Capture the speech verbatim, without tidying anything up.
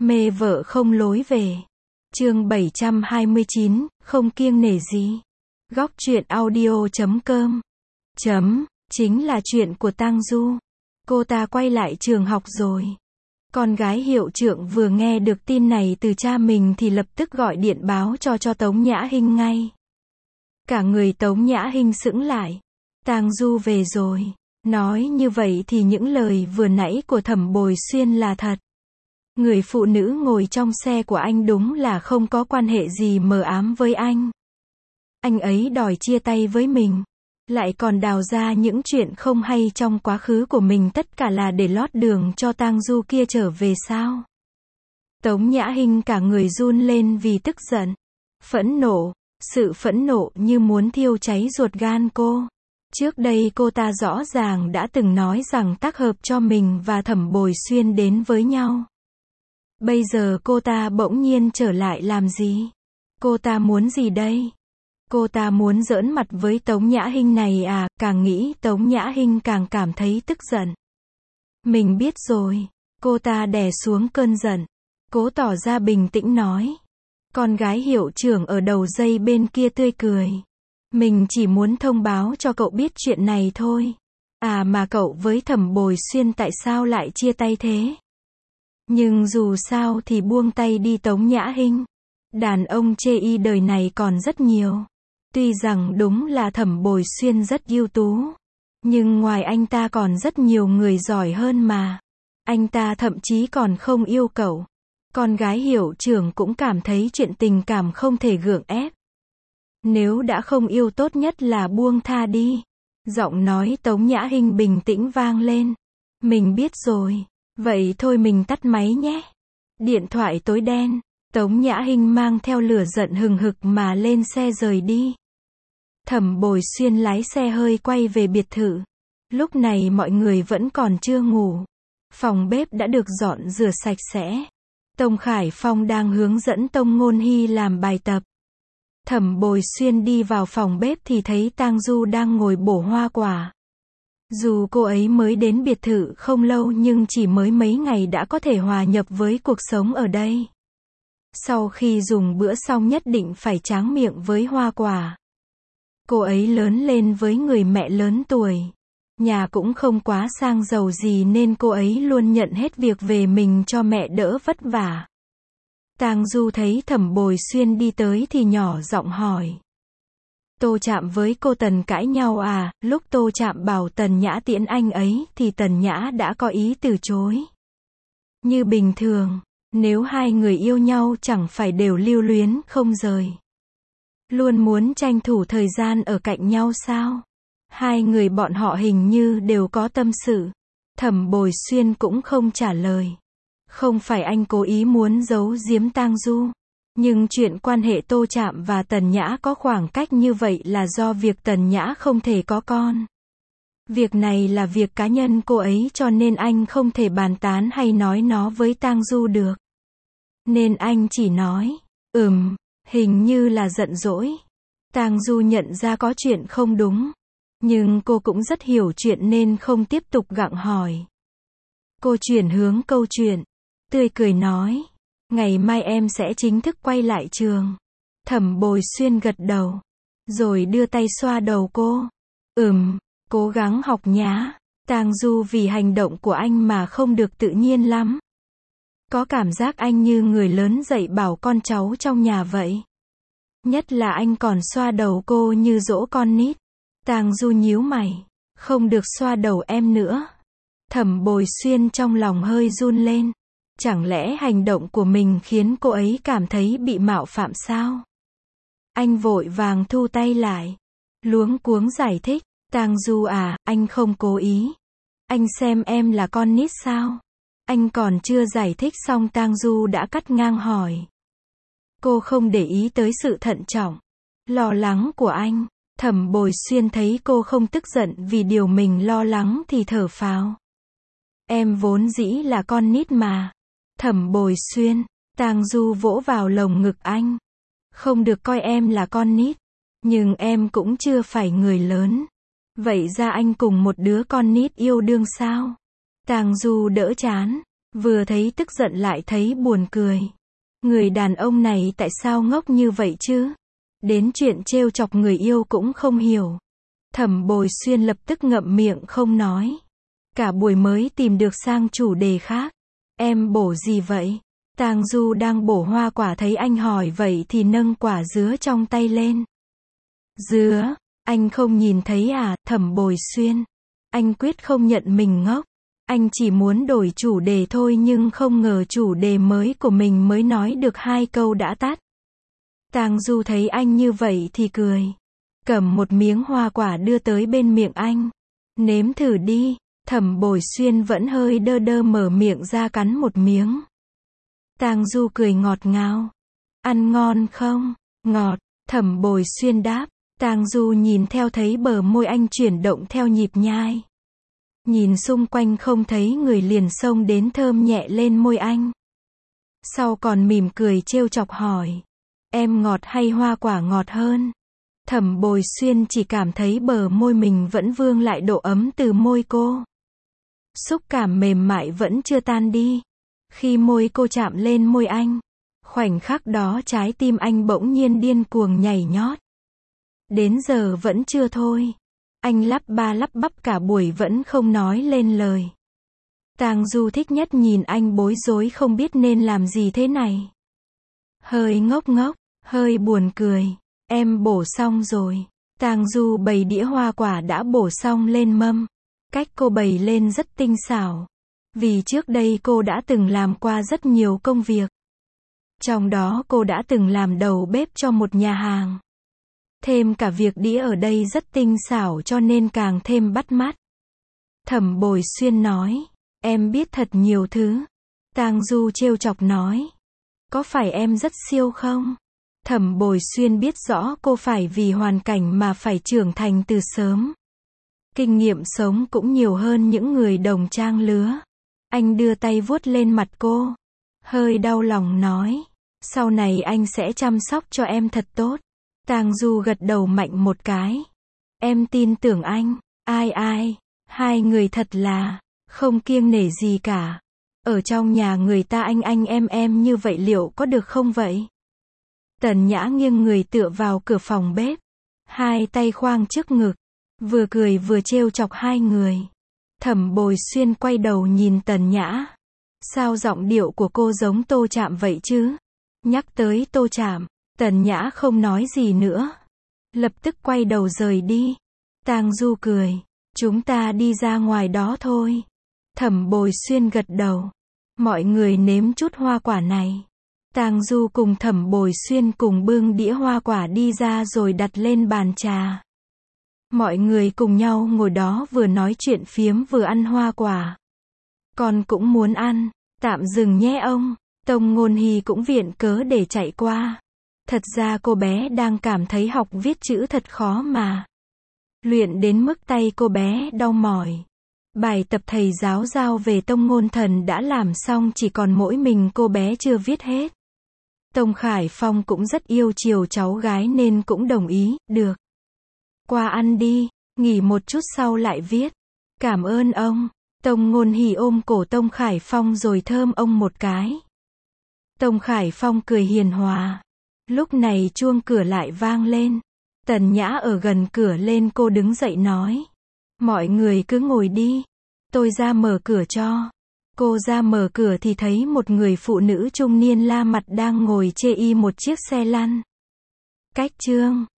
Mê vợ không lối về. Chương bảy trăm hai mươi chín, không kiêng nể gì. Góc truyện audio chấm com. Chấm, chính là chuyện của Tang Du. Cô ta quay lại trường học rồi. Con gái hiệu trưởng vừa nghe được tin này từ cha mình thì lập tức gọi điện báo cho cho Tống Nhã Hinh ngay. Cả người Tống Nhã Hinh sững lại. Tang Du về rồi. Nói như vậy thì những lời vừa nãy của Thẩm Bồi Xuyên là thật. Người phụ nữ ngồi trong xe của anh đúng là không có quan hệ gì mờ ám với anh. Anh ấy đòi chia tay với mình. Lại còn đào ra những chuyện không hay trong quá khứ của mình, tất cả là để lót đường cho Tang Du kia trở về sao? Tống Nhã Hinh cả người run lên vì tức giận. Phẫn nộ. Sự phẫn nộ như muốn thiêu cháy ruột gan cô. Trước đây cô ta rõ ràng đã từng nói rằng tác hợp cho mình và Thẩm Bồi Xuyên đến với nhau. Bây giờ cô ta bỗng nhiên trở lại làm gì? Cô ta muốn gì đây? Cô ta muốn giỡn mặt với Tống Nhã Hinh này à? Càng nghĩ Tống Nhã Hinh càng cảm thấy tức giận. Mình biết rồi. Cô ta đè xuống cơn giận. Cố tỏ ra bình tĩnh nói. Con gái hiệu trưởng ở đầu dây bên kia tươi cười. Mình chỉ muốn thông báo cho cậu biết chuyện này thôi. À mà cậu với Thẩm Bồi Xuyên tại sao lại chia tay thế? Nhưng dù sao thì buông tay đi Tống Nhã Hinh. Đàn ông chê y đời này còn rất nhiều. Tuy rằng đúng là Thẩm Bồi Xuyên rất ưu tú. Nhưng ngoài anh ta còn rất nhiều người giỏi hơn mà. Anh ta thậm chí còn không yêu cậu. Con gái hiệu trưởng cũng cảm thấy chuyện tình cảm không thể gượng ép. Nếu đã không yêu tốt nhất là buông tha đi. Giọng nói Tống Nhã Hinh bình tĩnh vang lên. Mình biết rồi. Vậy thôi mình tắt máy nhé. Điện thoại tối đen. Tống Nhã Hinh mang theo lửa giận hừng hực mà lên xe rời đi. Thẩm Bồi Xuyên lái xe hơi quay về biệt thự. Lúc này mọi người vẫn còn chưa ngủ. Phòng bếp đã được dọn rửa sạch sẽ. Tông Khải Phong đang hướng dẫn Tông Ngôn Hy làm bài tập. Thẩm Bồi Xuyên đi vào phòng bếp thì thấy Tang Du đang ngồi bổ hoa quả. Dù cô ấy mới đến biệt thự không lâu nhưng chỉ mới mấy ngày đã có thể hòa nhập với cuộc sống ở đây. Sau khi dùng bữa xong nhất định phải tráng miệng với hoa quả. Cô ấy lớn lên với người mẹ lớn tuổi. Nhà cũng không quá sang giàu gì nên cô ấy luôn nhận hết việc về mình cho mẹ đỡ vất vả. Tang Du thấy Thẩm Bồi Xuyên đi tới thì nhỏ giọng hỏi. Tô Trạm với cô Tần cãi nhau à? Lúc Tô Trạm bảo Tần Nhã tiễn anh ấy thì Tần Nhã đã có ý từ chối. Như bình thường, nếu hai người yêu nhau chẳng phải đều lưu luyến không rời. Luôn muốn tranh thủ thời gian ở cạnh nhau sao? Hai người bọn họ hình như đều có tâm sự. Thẩm Bồi Xuyên cũng không trả lời. Không phải anh cố ý muốn giấu giếm Tang Du. Nhưng chuyện quan hệ Tô Trạm và Tần Nhã có khoảng cách như vậy là do việc Tần Nhã không thể có con. Việc này là việc cá nhân cô ấy cho nên anh không thể bàn tán hay nói nó với Tang Du được. Nên anh chỉ nói, ừm, hình như là giận dỗi. Tang Du nhận ra có chuyện không đúng. Nhưng cô cũng rất hiểu chuyện nên không tiếp tục gặng hỏi. Cô chuyển hướng câu chuyện. Tươi cười nói. Ngày mai em sẽ chính thức quay lại trường. Thẩm Bồi Xuyên gật đầu. Rồi đưa tay xoa đầu cô. Ừm, cố gắng học nhá. Tang Du vì hành động của anh mà không được tự nhiên lắm. Có cảm giác anh như người lớn dạy bảo con cháu trong nhà vậy. Nhất là anh còn xoa đầu cô như dỗ con nít. Tang Du nhíu mày. Không được xoa đầu em nữa. Thẩm Bồi Xuyên trong lòng hơi run lên. Chẳng lẽ hành động của mình khiến cô ấy cảm thấy bị mạo phạm sao? Anh vội vàng thu tay lại. Luống cuống giải thích. Tang Du à, anh không cố ý. Anh xem em là con nít sao? Anh còn chưa giải thích xong Tang Du đã cắt ngang hỏi. Cô không để ý tới sự thận trọng, lo lắng của anh. Thẩm Bồi Xuyên thấy cô không tức giận vì điều mình lo lắng thì thở phào. Em vốn dĩ là con nít mà. Thẩm Bồi Xuyên. Tang Du vỗ vào lồng ngực anh. Không được coi em là con nít. Nhưng em cũng chưa phải người lớn. Vậy ra anh cùng một đứa con nít yêu đương sao? Tang Du đỡ chán. Vừa thấy tức giận lại thấy buồn cười. Người đàn ông này tại sao ngốc như vậy chứ? Đến chuyện trêu chọc người yêu cũng không hiểu. Thẩm Bồi Xuyên lập tức ngậm miệng không nói. Cả buổi mới tìm được sang chủ đề khác. Em bổ gì vậy? Tang Du đang bổ hoa quả thấy anh hỏi vậy thì nâng quả dứa trong tay lên. Dứa? Anh không nhìn thấy à? Thẩm Bồi Xuyên. Anh quyết không nhận mình ngốc. Anh chỉ muốn đổi chủ đề thôi nhưng không ngờ chủ đề mới của mình mới nói được hai câu đã tắt. Tang Du thấy anh như vậy thì cười. Cầm một miếng hoa quả đưa tới bên miệng anh. Nếm thử đi. Thẩm Bồi Xuyên vẫn hơi đơ đơ mở miệng ra cắn một miếng. Tang Du cười ngọt ngào. Ăn ngon không? Ngọt. Thẩm Bồi Xuyên đáp. Tang Du nhìn theo thấy bờ môi anh chuyển động theo nhịp nhai. Nhìn xung quanh không thấy người liền xông đến thơm nhẹ lên môi anh. Sau còn mỉm cười trêu chọc hỏi. Em ngọt hay hoa quả ngọt hơn? Thẩm Bồi Xuyên chỉ cảm thấy bờ môi mình vẫn vương lại độ ấm từ môi cô. Xúc cảm mềm mại vẫn chưa tan đi. Khi môi cô chạm lên môi anh, khoảnh khắc đó trái tim anh bỗng nhiên điên cuồng nhảy nhót. Đến giờ vẫn chưa thôi. Anh lắp ba lắp bắp cả buổi vẫn không nói lên lời. Tang Du thích nhất nhìn anh bối rối không biết nên làm gì thế này. Hơi ngốc ngốc, hơi buồn cười. Em bổ xong rồi. Tang Du bày đĩa hoa quả đã bổ xong lên mâm. Cách cô bày lên rất tinh xảo. Vì trước đây cô đã từng làm qua rất nhiều công việc. Trong đó cô đã từng làm đầu bếp cho một nhà hàng. Thêm cả việc đĩa ở đây rất tinh xảo cho nên càng thêm bắt mắt. Thẩm Bồi Xuyên nói. Em biết thật nhiều thứ. Tang Du trêu chọc nói. Có phải em rất siêu không? Thẩm Bồi Xuyên biết rõ cô phải vì hoàn cảnh mà phải trưởng thành từ sớm. Kinh nghiệm sống cũng nhiều hơn những người đồng trang lứa. Anh đưa tay vuốt lên mặt cô. Hơi đau lòng nói. Sau này anh sẽ chăm sóc cho em thật tốt. Tang Du gật đầu mạnh một cái. Em tin tưởng anh. Ai ai. Hai người thật là không kiêng nể gì cả. Ở trong nhà người ta anh anh em em như vậy liệu có được không vậy? Tần Nhã nghiêng người tựa vào cửa phòng bếp. Hai tay khoang trước ngực. Vừa cười vừa trêu chọc hai người. Thẩm Bồi Xuyên quay đầu nhìn Tần Nhã. Sao giọng điệu của cô giống Tô Trạm vậy chứ? Nhắc tới Tô Trạm, Tần Nhã không nói gì nữa. Lập tức quay đầu rời đi. Tang Du cười. Chúng ta đi ra ngoài đó thôi. Thẩm Bồi Xuyên gật đầu. Mọi người nếm chút hoa quả này. Tang Du cùng Thẩm Bồi Xuyên cùng bưng đĩa hoa quả đi ra rồi đặt lên bàn trà. Mọi người cùng nhau ngồi đó vừa nói chuyện phiếm vừa ăn hoa quả. Con cũng muốn ăn. Tạm dừng nhé ông. Tông Ngôn Hy cũng viện cớ để chạy qua. Thật ra cô bé đang cảm thấy học viết chữ thật khó mà. Luyện đến mức tay cô bé đau mỏi. Bài tập thầy giáo giao về Tông Ngôn Thần đã làm xong chỉ còn mỗi mình cô bé chưa viết hết. Tông Khải Phong cũng rất yêu chiều cháu gái nên cũng đồng ý, được. Qua ăn đi, nghỉ một chút sau lại viết. Cảm ơn ông. Tông Ngôn Hỷ ôm cổ Tông Khải Phong rồi thơm ông một cái. Tông Khải Phong cười hiền hòa. Lúc này chuông cửa lại vang lên. Tần Nhã ở gần cửa lên cô đứng dậy nói. Mọi người cứ ngồi đi. Tôi ra mở cửa cho. Cô ra mở cửa thì thấy một người phụ nữ trung niên la mặt đang ngồi chê y một chiếc xe lăn. Cách chương